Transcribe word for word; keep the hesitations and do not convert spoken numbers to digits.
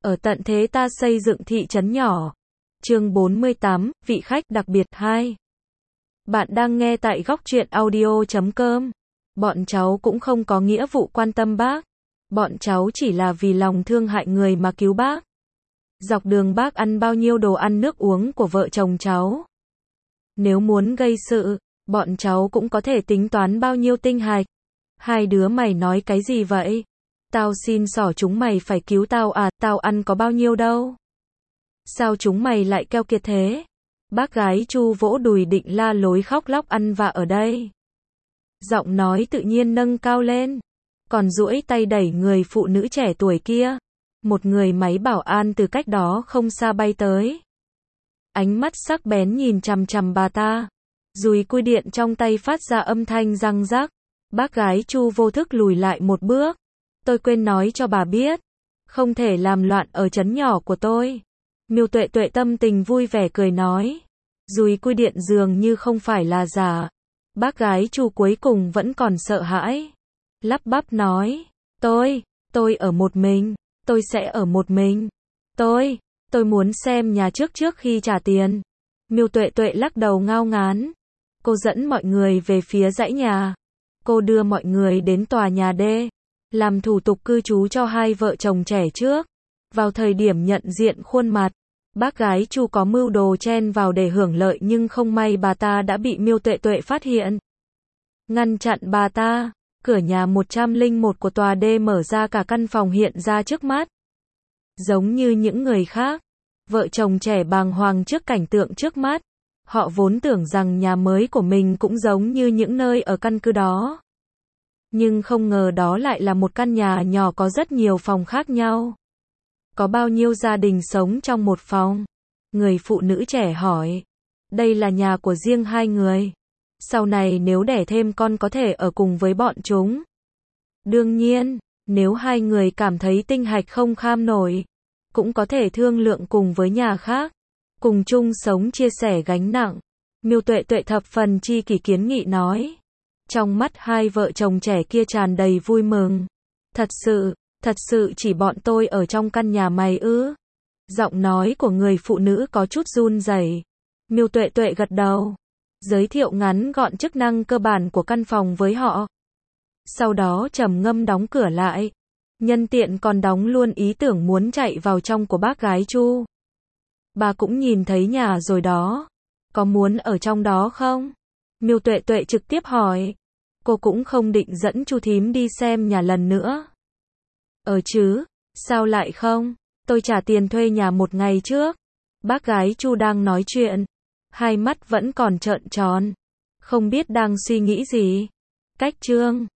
Ở tận thế ta xây dựng thị trấn nhỏ. Chương bốn mươi tám, vị khách đặc biệt hai. Bạn đang nghe tại góc truyện audio chấm com. Bọn cháu cũng không có nghĩa vụ quan tâm bác. Bọn cháu chỉ là vì lòng thương hại người mà cứu bác. Dọc đường bác ăn bao nhiêu đồ ăn nước uống của vợ chồng cháu. Nếu muốn gây sự, bọn cháu cũng có thể tính toán bao nhiêu tinh hạch. Hai đứa mày nói cái gì vậy? Tao xin xỏ chúng mày phải cứu tao à, tao ăn có bao nhiêu đâu. Sao chúng mày lại keo kiệt thế? Bác gái Chu vỗ đùi định la lối khóc lóc ăn vạ ở đây. Giọng nói tự nhiên nâng cao lên, còn duỗi tay đẩy người phụ nữ trẻ tuổi kia. Một người máy bảo an từ cách đó không xa bay tới. Ánh mắt sắc bén nhìn chằm chằm bà ta. Dùi cui điện trong tay phát ra âm thanh răng rắc. Bác gái Chu vô thức lùi lại một bước. Tôi quên nói cho bà biết, không thể làm loạn ở trấn nhỏ của tôi. Miêu Tuệ Tuệ tâm tình vui vẻ cười nói. Dùi cui điện dường như không phải là giả. Bác gái Chu cuối cùng vẫn còn sợ hãi. Lắp bắp nói. Tôi, tôi ở một mình. Tôi sẽ ở một mình. Tôi, tôi muốn xem nhà trước trước khi trả tiền. Miêu Tuệ Tuệ lắc đầu ngao ngán. Cô dẫn mọi người về phía dãy nhà. Cô đưa mọi người đến tòa nhà D. Làm thủ tục cư trú cho hai vợ chồng trẻ trước. Vào thời điểm nhận diện khuôn mặt, bác gái Chu có mưu đồ chen vào để hưởng lợi, nhưng không may bà ta đã bị Miêu Tuệ Tuệ phát hiện. Ngăn chặn bà ta, cửa nhà một trăm lẻ một của tòa D mở ra, cả căn phòng hiện ra trước mắt. Giống như những người khác, vợ chồng trẻ bàng hoàng trước cảnh tượng trước mắt. Họ vốn tưởng rằng nhà mới của mình cũng giống như những nơi ở căn cứ đó. Nhưng không ngờ đó lại là một căn nhà nhỏ có rất nhiều phòng khác nhau. Có bao nhiêu gia đình sống trong một phòng? Người phụ nữ trẻ hỏi. Đây là nhà của riêng hai người. Sau này nếu đẻ thêm con có thể ở cùng với bọn chúng. Đương nhiên, nếu hai người cảm thấy tinh hạch không kham nổi, cũng có thể thương lượng cùng với nhà khác. Cùng chung sống chia sẻ gánh nặng. Miêu Tuệ Tuệ thập phần chi kỷ kiến nghị nói. Trong mắt hai vợ chồng trẻ kia tràn đầy vui mừng. Thật sự, thật sự chỉ bọn tôi ở trong căn nhà mày ư? Giọng nói của người phụ nữ có chút run rẩy. Miêu Tuệ Tuệ gật đầu, giới thiệu ngắn gọn chức năng cơ bản của căn phòng với họ. Sau đó trầm ngâm đóng cửa lại. Nhân tiện còn đóng luôn ý tưởng muốn chạy vào trong của bác gái Chu. Bà cũng nhìn thấy nhà rồi đó. Có muốn ở trong đó không? Miêu Tuệ Tuệ trực tiếp hỏi. Cô cũng không định dẫn Chu thím đi xem nhà lần nữa. Ờ chứ, sao lại không? Tôi trả tiền thuê nhà một ngày trước. Bác gái Chu đang nói chuyện. Hai mắt vẫn còn trợn tròn. Không biết đang suy nghĩ gì. Cách chương